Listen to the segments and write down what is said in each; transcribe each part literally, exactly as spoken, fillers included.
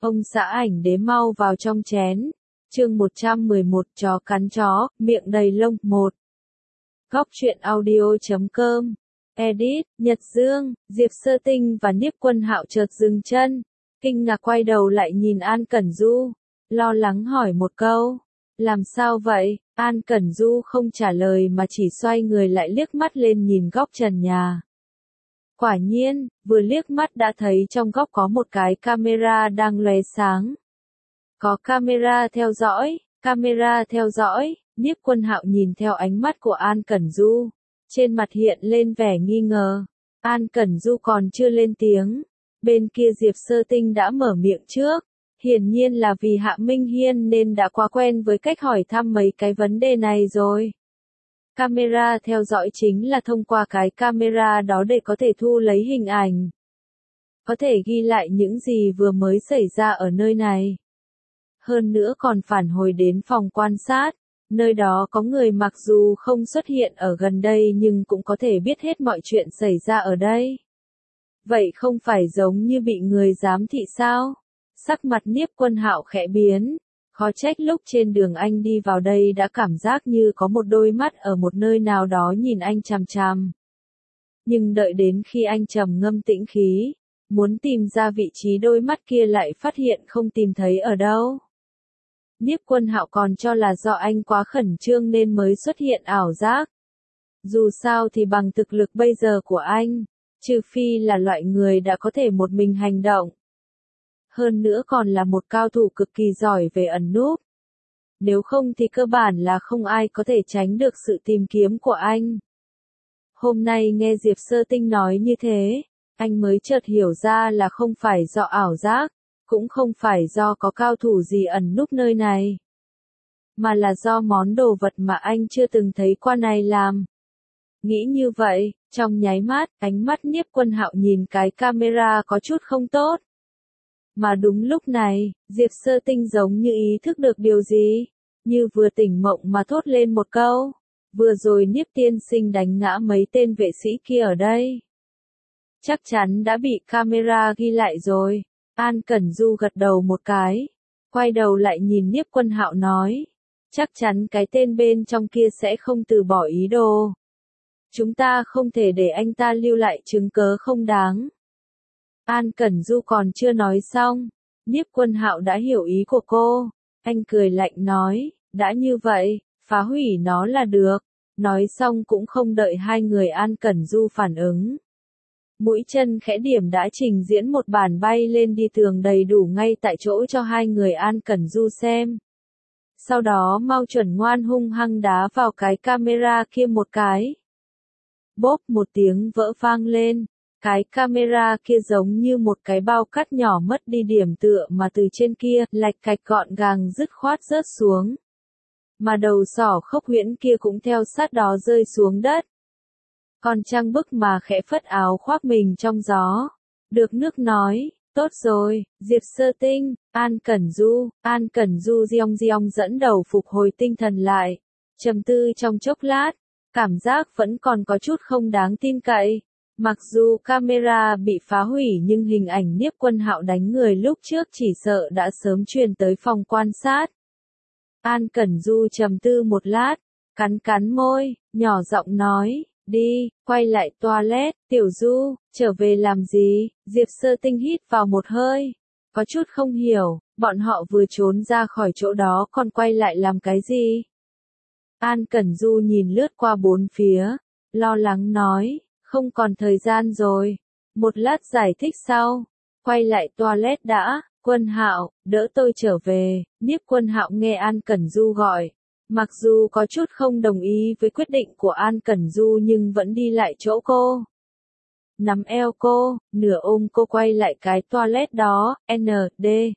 Ông xã ảnh đế mau vào trong chén. Chương một trăm mười một chó cắn chó, miệng đầy lông. một. Góc truyện audio chấm com. Edit, Nhật Dương, Diệp Sơ Tinh và Niếp Quân Hạo chợt dừng chân, kinh ngạc quay đầu lại nhìn An Cẩn Du, lo lắng hỏi một câu. Làm sao vậy? An Cẩn Du không trả lời mà chỉ xoay người lại liếc mắt lên nhìn góc trần nhà. Quả nhiên, vừa liếc mắt đã thấy trong góc có một cái camera đang lóe sáng. Có camera theo dõi, camera theo dõi, Niếp Quân Hạo nhìn theo ánh mắt của An Cẩn Du. Trên mặt hiện lên vẻ nghi ngờ. An Cẩn Du còn chưa lên tiếng. Bên kia Diệp Sơ Tinh đã mở miệng trước. Hiển nhiên là vì Hạ Minh Hiên nên đã quá quen với cách hỏi thăm mấy cái vấn đề này rồi. Camera theo dõi chính là thông qua cái camera đó để có thể thu lấy hình ảnh. Có thể ghi lại những gì vừa mới xảy ra ở nơi này. Hơn nữa còn phản hồi đến phòng quan sát. Nơi đó có người mặc dù không xuất hiện ở gần đây nhưng cũng có thể biết hết mọi chuyện xảy ra ở đây. Vậy không phải giống như bị người giám thị sao? Sắc mặt Niếp Quân Hạo khẽ biến. Khó trách lúc trên đường anh đi vào đây đã cảm giác như có một đôi mắt ở một nơi nào đó nhìn anh chằm chằm. Nhưng đợi đến khi anh trầm ngâm tĩnh khí, muốn tìm ra vị trí đôi mắt kia lại phát hiện không tìm thấy ở đâu. Niếp Quân Hạo còn cho là do anh quá khẩn trương nên mới xuất hiện ảo giác. Dù sao thì bằng thực lực bây giờ của anh, trừ phi là loại người đã có thể một mình hành động. Hơn nữa còn là một cao thủ cực kỳ giỏi về ẩn núp. Nếu không thì cơ bản là không ai có thể tránh được sự tìm kiếm của anh. Hôm nay nghe Diệp Sơ Tinh nói như thế, anh mới chợt hiểu ra là không phải do ảo giác. Cũng không phải do có cao thủ gì ẩn núp nơi này, mà là do món đồ vật mà anh chưa từng thấy qua này làm. Nghĩ như vậy, trong nháy mắt, ánh mắt Niếp Quân Hạo nhìn cái camera có chút không tốt. Mà đúng lúc này, Diệp Sơ Tinh giống như ý thức được điều gì, như vừa tỉnh mộng mà thốt lên một câu. Vừa rồi Niếp tiên sinh đánh ngã mấy tên vệ sĩ kia ở đây. Chắc chắn đã bị camera ghi lại rồi. An Cẩn Du gật đầu một cái, quay đầu lại nhìn Niếp Quân Hạo nói, chắc chắn cái tên bên trong kia sẽ không từ bỏ ý đồ. Chúng ta không thể để anh ta lưu lại chứng cớ không đáng. An Cẩn Du còn chưa nói xong, Niếp Quân Hạo đã hiểu ý của cô, anh cười lạnh nói, đã như vậy, phá hủy nó là được. Nói xong cũng không đợi hai người An Cẩn Du phản ứng. Mũi chân khẽ điểm đã trình diễn một bản bay lên đi tường đầy đủ ngay tại chỗ cho hai người An Cẩn Du xem. Sau đó mau chuẩn ngoan hung hăng đá vào cái camera kia một cái. Bốp một tiếng vỡ vang lên, cái camera kia giống như một cái bao cát nhỏ mất đi điểm tựa mà từ trên kia lạch cạch gọn gàng dứt khoát rớt xuống. Mà đầu sỏ khốc huyễn kia cũng theo sát đó rơi xuống đất. Còn Trang Bức mà khẽ phất áo khoác mình trong gió. Được nước nói, tốt rồi, Diệp Sơ Tinh, An Cẩn Du, An Cẩn Du giong giong dẫn đầu phục hồi tinh thần lại. Trầm tư trong chốc lát, cảm giác vẫn còn có chút không đáng tin cậy. Mặc dù camera bị phá hủy nhưng hình ảnh Niếp Quân Hạo đánh người lúc trước chỉ sợ đã sớm truyền tới phòng quan sát. An Cẩn Du trầm tư một lát, cắn cắn môi, nhỏ giọng nói. Đi, quay lại toilet, Tiểu Du, trở về làm gì? Diệp Sơ Tinh hít vào một hơi. Có chút không hiểu, bọn họ vừa trốn ra khỏi chỗ đó còn quay lại làm cái gì? An Cẩn Du nhìn lướt qua bốn phía, lo lắng nói, không còn thời gian rồi. Một lát giải thích sau, quay lại toilet đã, Quân Hạo, đỡ tôi trở về. Niếp Quân Hạo nghe An Cẩn Du gọi. Mặc dù có chút không đồng ý với quyết định của An Cẩn Du nhưng vẫn đi lại chỗ cô. Nắm eo cô, nửa ôm cô quay lại cái toilet đó, en đê.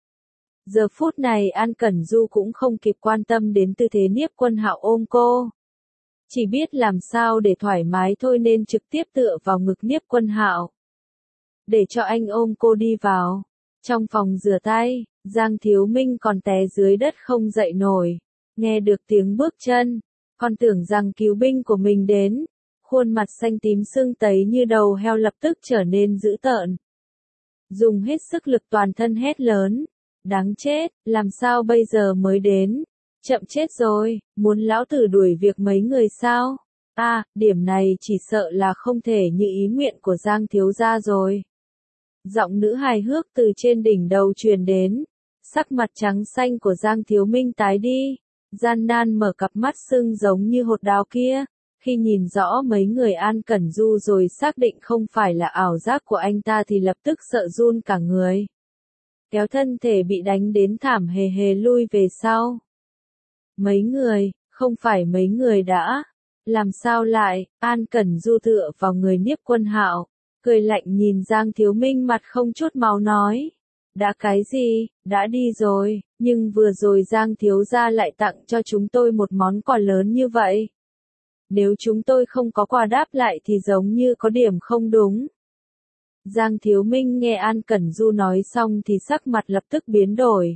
Giờ phút này An Cẩn Du cũng không kịp quan tâm đến tư thế Niếp Quân Hạo ôm cô. Chỉ biết làm sao để thoải mái thôi nên trực tiếp tựa vào ngực Niếp Quân Hạo. Để cho anh ôm cô đi vào. Trong phòng rửa tay, Giang Thiếu Minh còn té dưới đất không dậy nổi. Nghe được tiếng bước chân, còn tưởng rằng cứu binh của mình đến, khuôn mặt xanh tím sưng tấy như đầu heo lập tức trở nên dữ tợn. dùng hết sức lực toàn thân hét lớn. Đáng chết, làm sao bây giờ mới đến? Chậm chết rồi, muốn lão tử đuổi việc mấy người sao? À, điểm này chỉ sợ là không thể như ý nguyện của Giang thiếu gia rồi. Giọng nữ hài hước từ trên đỉnh đầu truyền đến. Sắc mặt trắng xanh của Giang Thiếu Minh tái đi. Gian nan mở cặp mắt sưng giống như hột đào kia. Khi nhìn rõ mấy người An Cẩn Du rồi xác định không phải là ảo giác của anh ta thì lập tức sợ run cả người. Kéo thân thể bị đánh đến thảm hề hề lui về sau. Mấy người, không phải mấy người đã. Làm sao lại, An Cẩn Du tựa vào người Niếp Quân Hạo, cười lạnh nhìn Giang Thiếu Minh mặt không chút máu nói. Đã cái gì, đã đi rồi, nhưng vừa rồi Giang Thiếu gia lại tặng cho chúng tôi một món quà lớn như vậy. Nếu chúng tôi không có quà đáp lại thì giống như có điểm không đúng. Giang Thiếu Minh nghe An Cẩn Du nói xong thì sắc mặt lập tức biến đổi.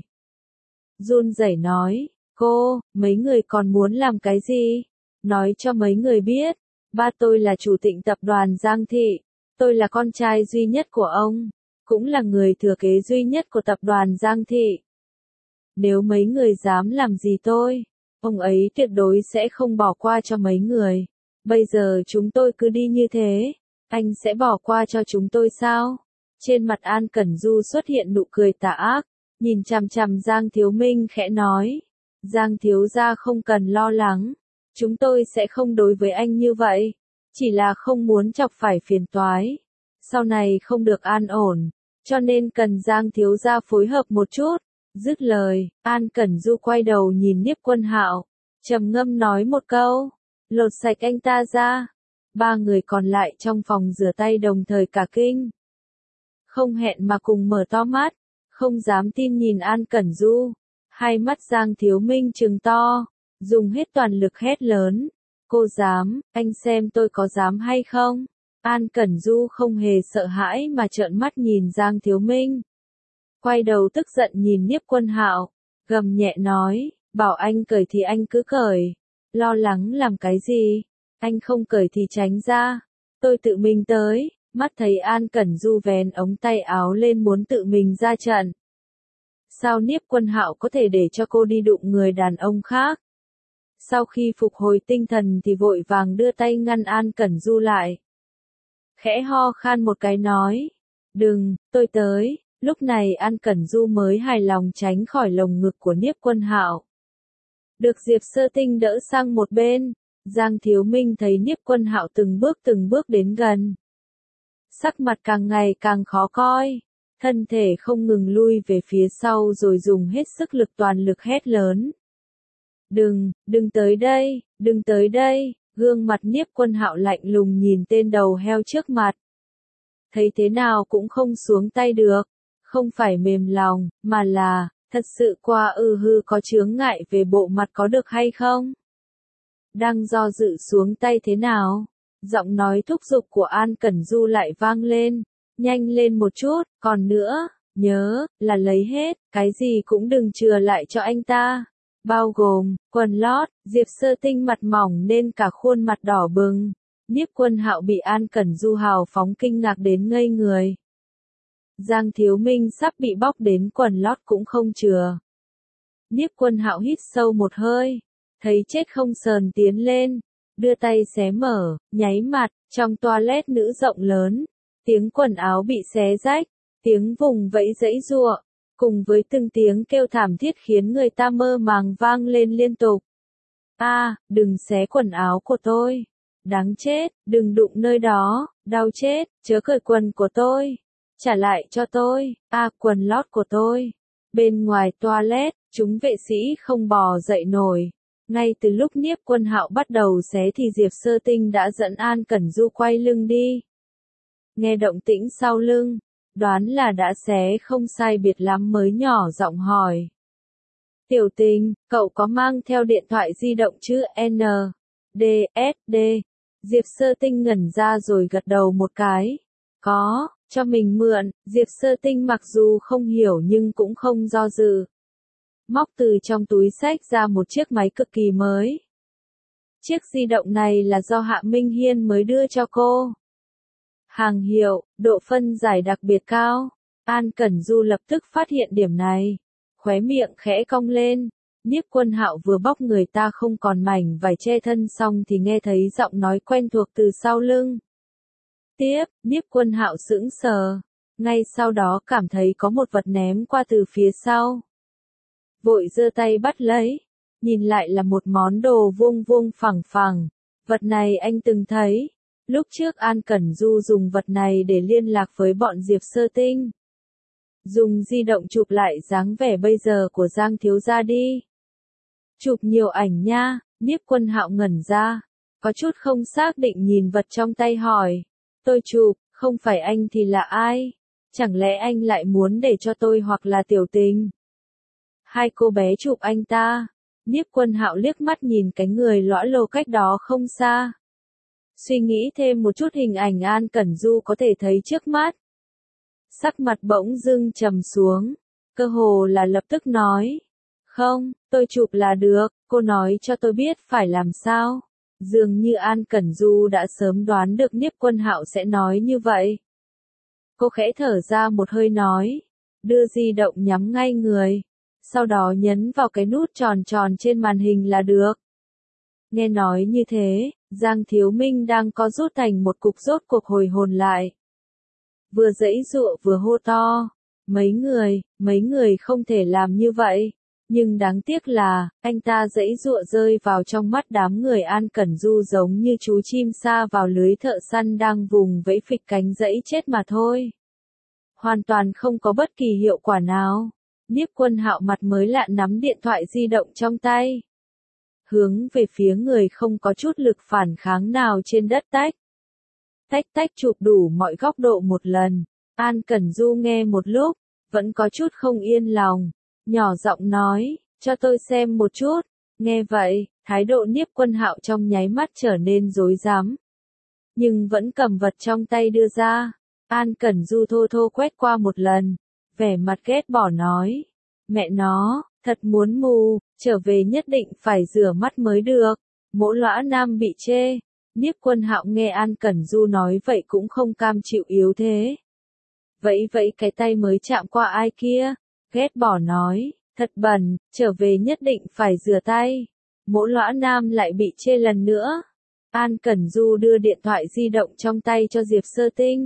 Run rẩy nói, cô, mấy người còn muốn làm cái gì? Nói cho mấy người biết, ba tôi là chủ tịch tập đoàn Giang Thị, tôi là con trai duy nhất của ông, cũng là người thừa kế duy nhất của tập đoàn Giang Thị. Nếu mấy người dám làm gì tôi, ông ấy tuyệt đối sẽ không bỏ qua cho mấy người. Bây giờ chúng tôi cứ đi như thế, anh sẽ bỏ qua cho chúng tôi sao? Trên mặt An Cẩn Du xuất hiện nụ cười tà ác, nhìn chằm chằm Giang Thiếu Minh khẽ nói. Giang thiếu gia không cần lo lắng, chúng tôi sẽ không đối với anh như vậy, chỉ là không muốn chọc phải phiền toái. Sau này không được an ổn, cho nên cần Giang thiếu gia phối hợp một chút. Dứt lời, An Cẩn Du quay đầu nhìn Niếp Quân Hạo, trầm ngâm nói một câu, lột sạch anh ta ra. Ba người còn lại trong phòng rửa tay đồng thời cả kinh. Không hẹn mà cùng mở to mắt, không dám tin nhìn An Cẩn Du. Hai mắt Giang Thiếu Minh trừng to, dùng hết toàn lực hét lớn. Cô dám, anh xem tôi có dám hay không? An Cẩn Du không hề sợ hãi mà trợn mắt nhìn Giang Thiếu Minh. Quay đầu tức giận nhìn Niếp Quân Hạo, gầm nhẹ nói, bảo anh cởi thì anh cứ cởi. Lo lắng làm cái gì? Anh không cởi thì tránh ra. Tôi tự mình tới. Mắt thấy An Cẩn Du vén ống tay áo lên muốn tự mình ra trận. Sao Niếp Quân Hạo có thể để cho cô đi đụng người đàn ông khác? Sau khi phục hồi tinh thần thì vội vàng đưa tay ngăn An Cẩn Du lại. Khẽ ho khan một cái nói. Đừng, tôi tới. Lúc này An Cẩn Du mới hài lòng tránh khỏi lồng ngực của Niếp Quân Hạo. Được Diệp Sơ Tinh đỡ sang một bên, Giang Thiếu Minh thấy Niếp Quân Hạo từng bước từng bước đến gần. Sắc mặt càng ngày càng khó coi, thân thể không ngừng lui về phía sau rồi dùng hết sức lực toàn lực hét lớn. Đừng, đừng tới đây, đừng tới đây, gương mặt Niếp Quân Hạo lạnh lùng nhìn tên đầu heo trước mặt. Thấy thế nào cũng không xuống tay được, không phải mềm lòng, mà là, thật sự qua ư hư có chướng ngại về bộ mặt có được hay không? Đang do dự xuống tay thế nào? Giọng nói thúc giục của An Cẩn Du lại vang lên, nhanh lên một chút, còn nữa, nhớ, là lấy hết, cái gì cũng đừng chừa lại cho anh ta. Bao gồm, quần lót, Diệp Sơ Tinh mặt mỏng nên cả khuôn mặt đỏ bừng. Niếp Quân Hạo bị An Cẩn Du hào phóng kinh ngạc đến ngây người. Giang Thiếu Minh sắp bị bóc đến quần lót cũng không chừa. Niếp Quân Hạo hít sâu một hơi, thấy chết không sờn tiến lên, đưa tay xé mở, nháy mặt, trong toilet nữ rộng lớn, tiếng quần áo bị xé rách, tiếng vùng vẫy giãy giụa, cùng với từng tiếng kêu thảm thiết khiến người ta mơ màng vang lên liên tục. A, à, đừng xé quần áo của tôi. Đáng chết, đừng đụng nơi đó, đau chết, chớ cởi quần của tôi. Trả lại cho tôi, a à, quần lót của tôi. Bên ngoài toilet, chúng vệ sĩ không bò dậy nổi. Ngay từ lúc Niếp Quân Hạo bắt đầu xé thì Diệp Sơ Tinh đã dẫn An Cẩn Du quay lưng đi. Nghe động tĩnh sau lưng, đoán là đã xé không sai biệt lắm mới nhỏ giọng hỏi. Tiểu Tình, cậu có mang theo điện thoại di động chứ? N, D, S, D. Diệp Sơ Tinh ngẩn ra rồi gật đầu một cái. Có, cho mình mượn. Diệp Sơ Tinh mặc dù không hiểu nhưng cũng không do dự. Móc từ trong túi xách ra một chiếc máy cực kỳ mới. Chiếc di động này là do Hạ Minh Hiên mới đưa cho cô. Hàng hiệu, độ phân giải đặc biệt cao. An Cẩn Du lập tức phát hiện điểm này. Khóe miệng khẽ cong lên. Niếp Quân Hạo vừa bóc người ta không còn mảnh vải che thân xong thì nghe thấy giọng nói quen thuộc từ sau lưng. Tiếp, Niếp Quân Hạo sững sờ. Ngay sau đó cảm thấy có một vật ném qua từ phía sau. Vội giơ tay bắt lấy. Nhìn lại là một món đồ vuông vuông phẳng phẳng. Vật này anh từng thấy. Lúc trước An Cẩn Du dùng vật này để liên lạc với bọn Diệp Sơ Tinh. Dùng di động chụp lại dáng vẻ bây giờ của Giang thiếu gia đi. Chụp nhiều ảnh nha, Niếp Quân Hạo ngẩn ra. Có chút không xác định nhìn vật trong tay hỏi. Tôi chụp, không phải anh thì là ai? Chẳng lẽ anh lại muốn để cho tôi hoặc là Tiểu Tình? Hai cô bé chụp anh ta. Niếp Quân Hạo liếc mắt nhìn cái người lõa lồ cách đó không xa. Suy nghĩ thêm một chút hình ảnh An Cẩn Du có thể thấy trước mắt. Sắc mặt bỗng dưng trầm xuống. Cơ hồ là lập tức nói. Không, tôi chụp là được, cô nói cho tôi biết phải làm sao. Dường như An Cẩn Du đã sớm đoán được Niếp Quân Hạo sẽ nói như vậy. Cô khẽ thở ra một hơi nói. Đưa di động nhắm ngay người. Sau đó nhấn vào cái nút tròn tròn trên màn hình là được. Nghe nói như thế, Giang Thiếu Minh đang co rút thành một cục rốt cuộc hồi hồn lại. Vừa giãy giụa vừa hô to. Mấy người, mấy người không thể làm như vậy. Nhưng đáng tiếc là, anh ta giãy giụa rơi vào trong mắt đám người An Cẩn Du giống như chú chim sa vào lưới thợ săn đang vùng vẫy phịch cánh giãy chết mà thôi. Hoàn toàn không có bất kỳ hiệu quả nào. Niếp Quân Hạo mặt mới lạ nắm điện thoại di động trong tay. Hướng về phía người không có chút lực phản kháng nào trên đất tách. Tách tách chụp đủ mọi góc độ một lần. An Cẩn Du nghe một lúc, vẫn có chút không yên lòng. Nhỏ giọng nói, cho tôi xem một chút. Nghe vậy, thái độ Niếp Quân Hạo trong nháy mắt trở nên rối rắm. Nhưng vẫn cầm vật trong tay đưa ra. An Cẩn Du thô thô quét qua một lần. Vẻ mặt ghét bỏ nói. Mẹ nó, thật muốn mù, trở về nhất định phải rửa mắt mới được. Mỗ lõa nam bị chê. Niếp Quân Hạo nghe An Cẩn Du nói vậy cũng không cam chịu yếu thế. Vậy vậy cái tay mới chạm qua ai kia. Ghét bỏ nói, thật bẩn, trở về nhất định phải rửa tay. Mỗ lõa nam lại bị chê lần nữa. An Cẩn Du đưa điện thoại di động trong tay cho Diệp Sơ Tinh.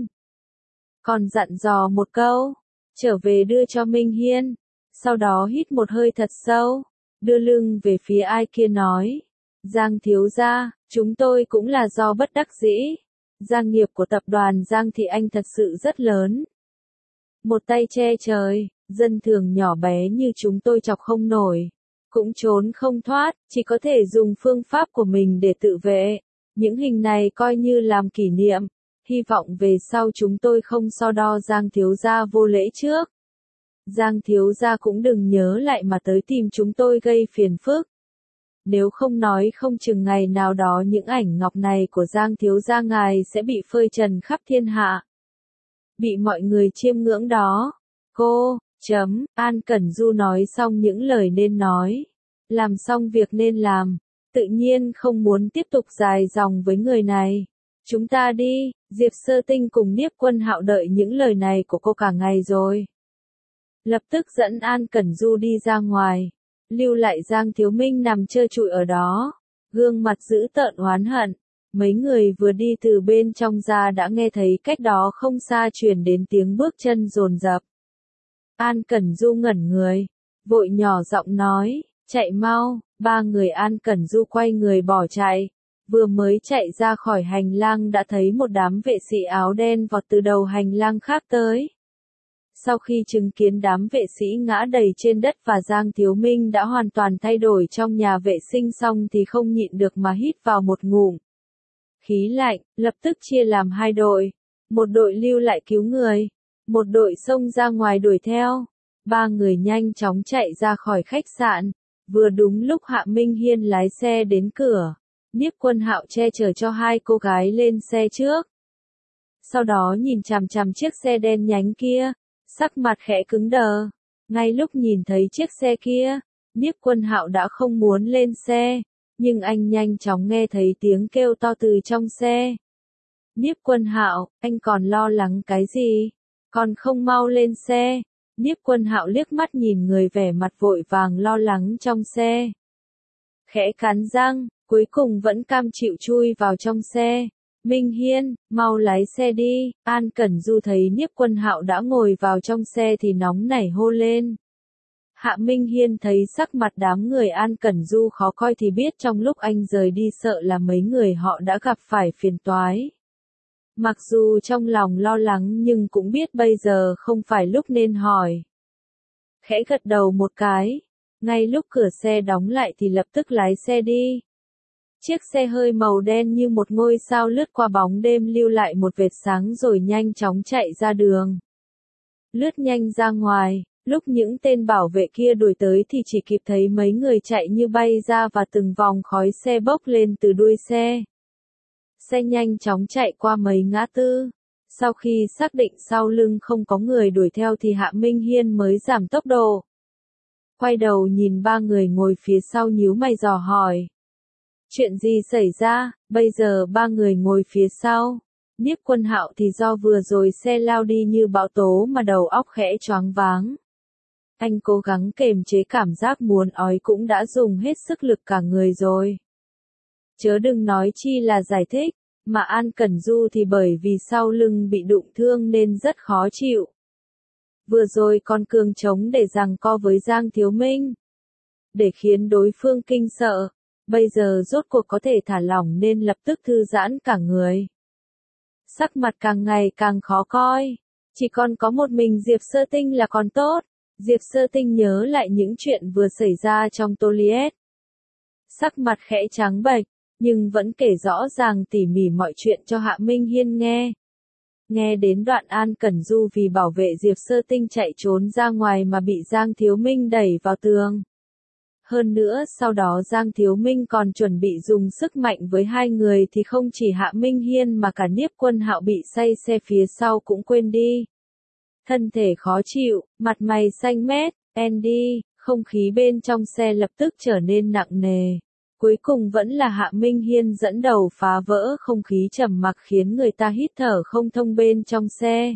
Còn dặn dò một câu, trở về đưa cho Minh Hiên. Sau đó hít một hơi thật sâu, đưa lưng về phía ai kia nói. Giang thiếu gia, chúng tôi cũng là do bất đắc dĩ. Gia nghiệp của tập đoàn Giang Thị Anh thật sự rất lớn. Một tay che trời, dân thường nhỏ bé như chúng tôi chọc không nổi. Cũng trốn không thoát, chỉ có thể dùng phương pháp của mình để tự vệ. Những hình này coi như làm kỷ niệm. Hy vọng về sau chúng tôi không so đo Giang thiếu gia vô lễ trước. Giang thiếu gia cũng đừng nhớ lại mà tới tìm chúng tôi gây phiền phức. Nếu không nói không chừng ngày nào đó những ảnh ngọc này của Giang thiếu gia ngài sẽ bị phơi trần khắp thiên hạ. Bị mọi người chiêm ngưỡng đó. Cô, chấm, An Cẩn Du nói xong những lời nên nói. Làm xong việc nên làm. Tự nhiên không muốn tiếp tục dài dòng với người này. Chúng ta đi, Diệp Sơ Tinh cùng Niếp Quân Hạo đợi những lời này của cô cả ngày rồi. Lập tức dẫn An Cẩn Du đi ra ngoài. Lưu lại Giang Thiếu Minh nằm trơ trụi ở đó. Gương mặt dữ tợn oán hận. Mấy người vừa đi từ bên trong ra đã nghe thấy cách đó không xa truyền đến tiếng bước chân dồn dập. An Cẩn Du ngẩn người. Vội nhỏ giọng nói, chạy mau. Ba người An Cẩn Du quay người bỏ chạy. Vừa mới chạy ra khỏi hành lang đã thấy một đám vệ sĩ áo đen vọt từ đầu hành lang khác tới. Sau khi chứng kiến đám vệ sĩ ngã đầy trên đất và Giang Thiếu Minh đã hoàn toàn thay đổi trong nhà vệ sinh xong thì không nhịn được mà hít vào một ngụm khí lạnh, lập tức chia làm hai đội. Một đội lưu lại cứu người, một đội xông ra ngoài đuổi theo. Ba người nhanh chóng chạy ra khỏi khách sạn. Vừa đúng lúc Hạ Minh Hiên lái xe đến cửa. Niếp Quân Hạo che chở cho hai cô gái lên xe trước. Sau đó nhìn chằm chằm chiếc xe đen nhánh kia. Sắc mặt khẽ cứng đờ. Ngay lúc nhìn thấy chiếc xe kia, Niếp Quân Hạo đã không muốn lên xe. Nhưng anh nhanh chóng nghe thấy tiếng kêu to từ trong xe. Niếp Quân Hạo, anh còn lo lắng cái gì? Còn không mau lên xe. Nhiếp Quân Hạo liếc mắt nhìn người vẻ mặt vội vàng lo lắng trong xe. Khẽ cắn răng, cuối cùng vẫn cam chịu chui vào trong xe. Minh Hiên, mau lái xe đi. An Cẩn Du thấy Nhiếp Quân Hạo đã ngồi vào trong xe thì nóng nảy hô lên. Hạ Minh Hiên thấy sắc mặt đám người An Cẩn Du khó coi thì biết trong lúc anh rời đi sợ là mấy người họ đã gặp phải phiền toái. Mặc dù trong lòng lo lắng nhưng cũng biết bây giờ không phải lúc nên hỏi. Khẽ gật đầu một cái. Ngay lúc cửa xe đóng lại thì lập tức lái xe đi. Chiếc xe hơi màu đen như một ngôi sao lướt qua bóng đêm lưu lại một vệt sáng rồi nhanh chóng chạy ra đường. Lướt nhanh ra ngoài, lúc những tên bảo vệ kia đuổi tới thì chỉ kịp thấy mấy người chạy như bay ra và từng vòng khói xe bốc lên từ đuôi xe. Xe nhanh chóng chạy qua mấy ngã tư. Sau khi xác định sau lưng không có người đuổi theo thì Hạ Minh Hiên mới giảm tốc độ. Quay đầu nhìn ba người ngồi phía sau nhíu mày dò hỏi. Chuyện gì xảy ra, bây giờ ba người ngồi phía sau. Nhiếp Quân Hạo thì do vừa rồi xe lao đi như bão tố mà đầu óc khẽ choáng váng. Anh cố gắng kềm chế cảm giác muốn ói cũng đã dùng hết sức lực cả người rồi. Chớ đừng nói chi là giải thích, mà An Cẩn Du thì bởi vì sau lưng bị đụng thương nên rất khó chịu. Vừa rồi còn cương chống để giằng co với Giang Thiếu Minh, để khiến đối phương kinh sợ, bây giờ rốt cuộc có thể thả lỏng nên lập tức thư giãn cả người. Sắc mặt càng ngày càng khó coi, chỉ còn có một mình Diệp Sơ Tinh là còn tốt. Diệp Sơ Tinh nhớ lại những chuyện vừa xảy ra trong toilet. Sắc mặt khẽ trắng bệch, nhưng vẫn kể rõ ràng tỉ mỉ mọi chuyện cho Hạ Minh Hiên nghe. Nghe đến đoạn An Cẩn Du vì bảo vệ Diệp Sơ Tinh chạy trốn ra ngoài mà bị Giang Thiếu Minh đẩy vào tường. Hơn nữa sau đó Giang Thiếu Minh còn chuẩn bị dùng sức mạnh với hai người thì không chỉ Hạ Minh Hiên mà cả Nhiếp Quân Hạo bị say xe phía sau cũng quên đi. Thân thể khó chịu, mặt mày xanh mét, Andy, không khí bên trong xe lập tức trở nên nặng nề. Cuối cùng vẫn là Hạ Minh Hiên dẫn đầu phá vỡ không khí trầm mặc khiến người ta hít thở không thông bên trong xe.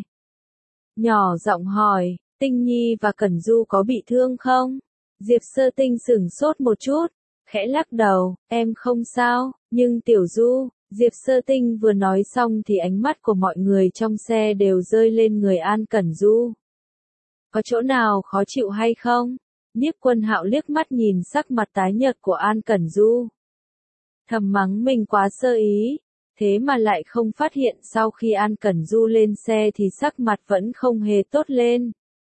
Nhỏ giọng hỏi, Tinh Nhi và Cẩn Du có bị thương không? Diệp Sơ Tinh sửng sốt một chút, khẽ lắc đầu, em không sao, nhưng Tiểu Du, Diệp Sơ Tinh vừa nói xong thì ánh mắt của mọi người trong xe đều rơi lên người An Cẩn Du. Có chỗ nào khó chịu hay không? Nhiếp Quân Hạo liếc mắt nhìn sắc mặt tái nhợt của An Cẩn Du. Thầm mắng mình quá sơ ý, thế mà lại không phát hiện sau khi An Cẩn Du lên xe thì sắc mặt vẫn không hề tốt lên.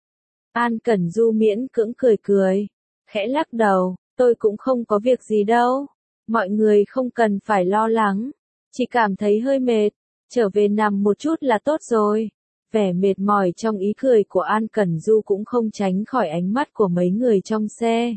An Cẩn Du miễn cưỡng cười cười, khẽ lắc đầu, tôi cũng không có việc gì đâu, mọi người không cần phải lo lắng, chỉ cảm thấy hơi mệt, trở về nằm một chút là tốt rồi. Vẻ mệt mỏi trong ý cười của An Cẩn Du cũng không tránh khỏi ánh mắt của mấy người trong xe.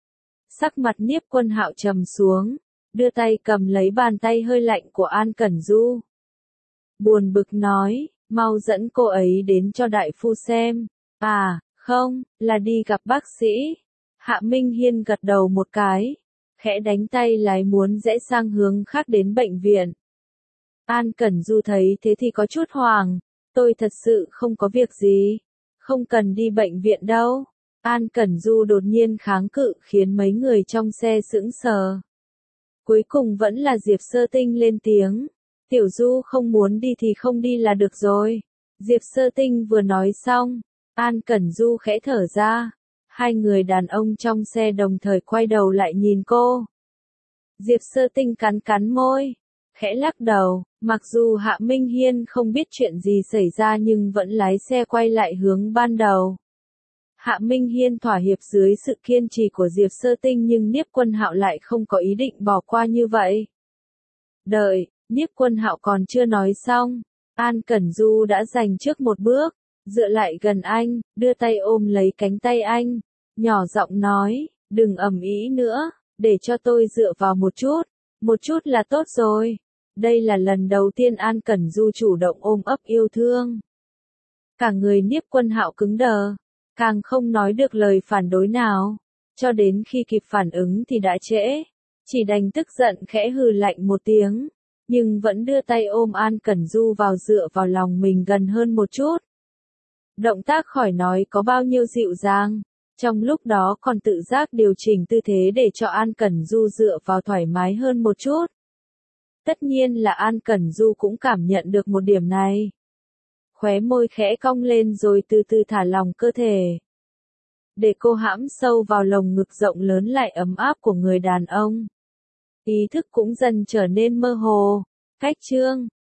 Sắc mặt Nhiếp Quân Hạo trầm xuống, đưa tay cầm lấy bàn tay hơi lạnh của An Cẩn Du. Buồn bực nói, mau dẫn cô ấy đến cho đại phu xem. À, không, là đi gặp bác sĩ. Hạ Minh Hiên gật đầu một cái, khẽ đánh tay lái muốn rẽ sang hướng khác đến bệnh viện. An Cẩn Du thấy thế thì có chút hoảng. Tôi thật sự không có việc gì, không cần đi bệnh viện đâu. An Cẩn Du đột nhiên kháng cự khiến mấy người trong xe sững sờ. Cuối cùng vẫn là Diệp Sơ Tinh lên tiếng. Tiểu Du không muốn đi thì không đi là được rồi. Diệp Sơ Tinh vừa nói xong, An Cẩn Du khẽ thở ra. Hai người đàn ông trong xe đồng thời quay đầu lại nhìn cô. Diệp Sơ Tinh cắn cắn môi, khẽ lắc đầu, mặc dù Hạ Minh Hiên không biết chuyện gì xảy ra nhưng vẫn lái xe quay lại hướng ban đầu. Hạ Minh Hiên thỏa hiệp dưới sự kiên trì của Diệp Sơ Tinh nhưng Nhiếp Quân Hạo lại không có ý định bỏ qua như vậy. Đợi, Nhiếp Quân Hạo còn chưa nói xong, An Cẩn Du đã giành trước một bước, dựa lại gần anh, đưa tay ôm lấy cánh tay anh, nhỏ giọng nói, đừng ầm ĩ nữa, để cho tôi dựa vào một chút, một chút là tốt rồi. Đây là lần đầu tiên An Cẩn Du chủ động ôm ấp yêu thương. Cả người Nhiếp Quân Hạo cứng đờ, càng không nói được lời phản đối nào, cho đến khi kịp phản ứng thì đã trễ, chỉ đành tức giận khẽ hừ lạnh một tiếng, nhưng vẫn đưa tay ôm An Cẩn Du vào dựa vào lòng mình gần hơn một chút. Động tác khỏi nói có bao nhiêu dịu dàng. Trong lúc đó còn tự giác điều chỉnh tư thế để cho An Cẩn Du dựa vào thoải mái hơn một chút. Tất nhiên là An Cẩn Du cũng cảm nhận được một điểm này. Khóe môi khẽ cong lên rồi từ từ thả lỏng cơ thể. Để cô hãm sâu vào lồng ngực rộng lớn lại ấm áp của người đàn ông. Ý thức cũng dần trở nên mơ hồ. Cách chương